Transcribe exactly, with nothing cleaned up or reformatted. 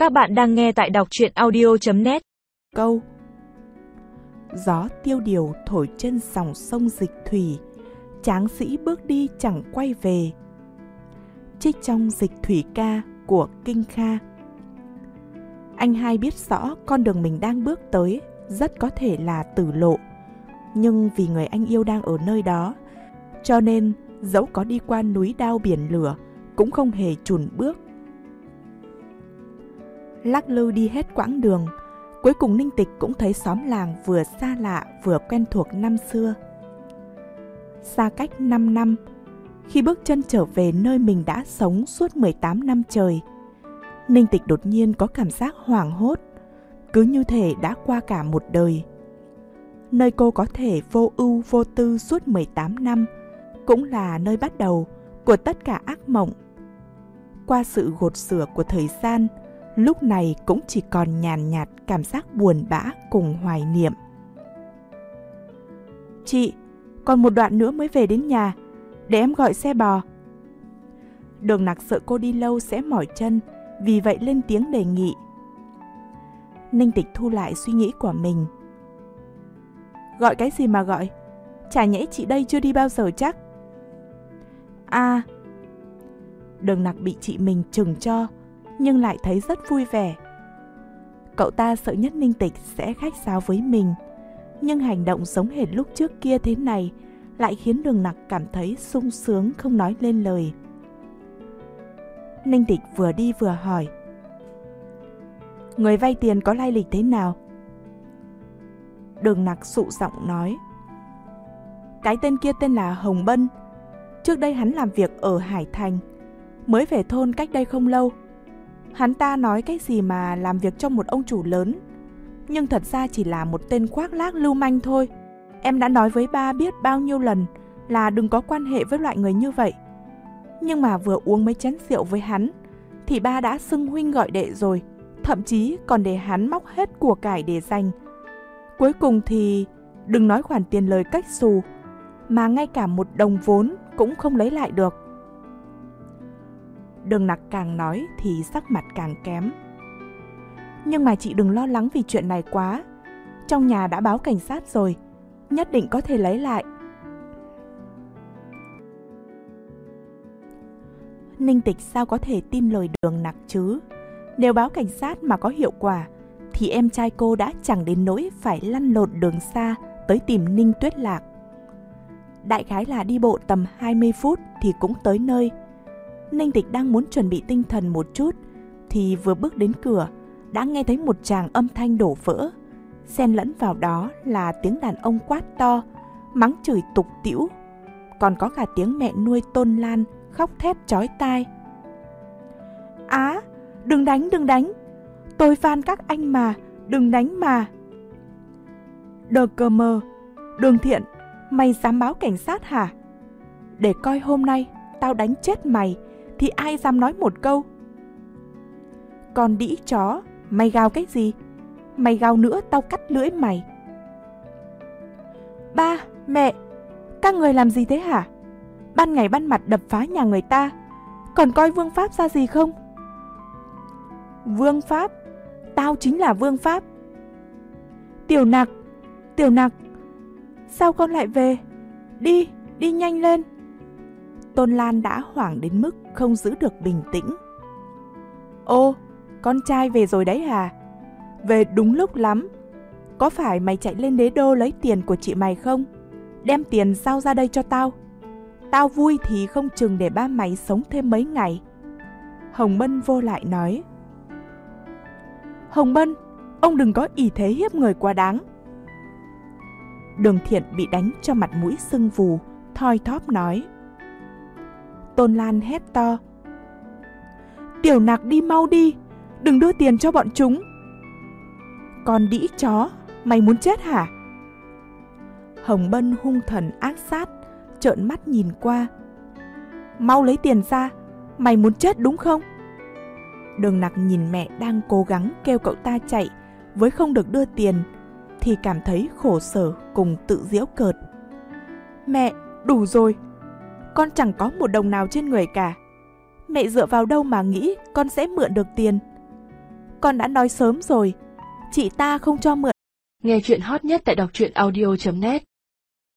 Các bạn đang nghe tại đọc truyện audio chấm net. Câu: gió tiêu điều thổi trên dòng sông Dịch Thủy, tráng sĩ bước đi chẳng quay về. Trích trong Dịch Thủy ca của Kinh Kha. Anh hai biết rõ con đường mình đang bước tới rất có thể là tử lộ, nhưng vì người anh yêu đang ở nơi đó, cho nên dẫu có đi qua núi đao biển lửa cũng không hề chùn bước. Lắc lư đi hết quãng đường, cuối cùng Ninh Tịch cũng thấy xóm làng vừa xa lạ vừa quen thuộc năm xưa. Xa cách năm năm, khi bước chân trở về nơi mình đã sống suốt mười tám năm trời, Ninh Tịch đột nhiên có cảm giác hoảng hốt, cứ như thể đã qua cả một đời. Nơi cô có thể vô ưu vô tư suốt mười tám năm, cũng là nơi bắt đầu của tất cả ác mộng. Qua sự gột rửa của thời gian, lúc này cũng chỉ còn nhàn nhạt cảm giác buồn bã cùng hoài niệm. Chị, còn một đoạn nữa mới về đến nhà, để em gọi xe bò. Đường Nặc sợ cô đi lâu sẽ mỏi chân, vì vậy lên tiếng đề nghị. Ninh Tịch thu lại suy nghĩ của mình. Gọi cái gì mà gọi? Chả nhẽ chị đây chưa đi bao giờ chắc? À, Đường Nặc bị chị mình chừng cho, nhưng lại thấy rất vui vẻ. Cậu ta sợ nhất Ninh Tịch sẽ khách sáo với mình, nhưng hành động giống hệt lúc trước kia thế này lại khiến Đường Nặc cảm thấy sung sướng không nói lên lời. Ninh Tịch vừa đi vừa hỏi: người vay tiền có lai lịch thế nào? Đường Nặc sụ giọng nói: cái tên kia tên là Hồng Bân. Trước đây hắn làm việc ở Hải Thành, mới về thôn cách đây không lâu. Hắn ta nói cái gì mà làm việc cho một ông chủ lớn, nhưng thật ra chỉ là một tên khoác lác lưu manh thôi. Em đã nói với ba biết bao nhiêu lần là đừng có quan hệ với loại người như vậy, nhưng mà vừa uống mấy chén rượu với hắn thì ba đã xưng huynh gọi đệ rồi, thậm chí còn để hắn móc hết của cải để dành. Cuối cùng thì đừng nói khoản tiền lời cách xù, mà ngay cả một đồng vốn cũng không lấy lại được. Đường Nặc càng nói thì sắc mặt càng kém. Nhưng mà chị đừng lo lắng vì chuyện này quá. Trong nhà đã báo cảnh sát rồi, nhất định có thể lấy lại. Ninh Tịch sao có thể tin lời Đường Nặc chứ? Nếu báo cảnh sát mà có hiệu quả thì em trai cô đã chẳng đến nỗi phải lăn lộn đường xa tới tìm Ninh Tuyết Lạc. Đại khái là đi bộ tầm hai mươi phút thì cũng tới nơi. Ninh Tịch đang muốn chuẩn bị tinh thần một chút thì vừa bước đến cửa đã nghe thấy một tràng âm thanh đổ vỡ, xen lẫn vào đó là tiếng đàn ông quát to, mắng chửi tục tĩu, còn có cả tiếng mẹ nuôi Tôn Lan khóc thét chói tai. Á, đừng đánh, đừng đánh, tôi van các anh mà, đừng đánh mà. Đờ cờ mờ, Đường Thiện, mày dám báo cảnh sát hả? Để coi hôm nay tao đánh chết mày thì ai dám nói một câu. Còn đĩ chó, mày gào cái gì? Mày gào nữa tao cắt lưỡi mày. Ba, mẹ, các người làm gì thế hả? Ban ngày ban mặt đập phá nhà người ta, còn coi Vương Pháp ra gì không? Vương Pháp? Tao chính là Vương Pháp. Tiểu Nặc, Tiểu Nặc, sao con lại về? Đi, đi nhanh lên. Tôn Lan đã hoảng đến mức không giữ được bình tĩnh. Ô, con trai về rồi đấy hả? Về đúng lúc lắm. Có phải mày chạy lên đế đô lấy tiền của chị mày không? Đem tiền giao ra đây cho tao. Tao vui thì không chừng để ba mày sống thêm mấy ngày. Hồng Bân vô lại nói. Hồng Bân, ông đừng có ỷ thế hiếp người quá đáng. Đường Thiện bị đánh cho mặt mũi sưng vù, thoi thóp nói. Tôn Lan hét to. Tiểu Nặc đi mau đi, đừng đưa tiền cho bọn chúng. Con đĩ chó, mày muốn chết hả? Hồng Bân hung thần ác sát, trợn mắt nhìn qua. Mau lấy tiền ra, mày muốn chết đúng không? Đường Nặc nhìn mẹ đang cố gắng kêu cậu ta chạy với không được đưa tiền thì cảm thấy khổ sở cùng tự giễu cợt. Mẹ, đủ rồi. Con chẳng có một đồng nào trên người cả. Mẹ dựa vào đâu mà nghĩ con sẽ mượn được tiền? con đã nói sớm rồi. Chị ta không cho mượn. Nghe chuyện hot nhất tại đọc truyện audio chấm net.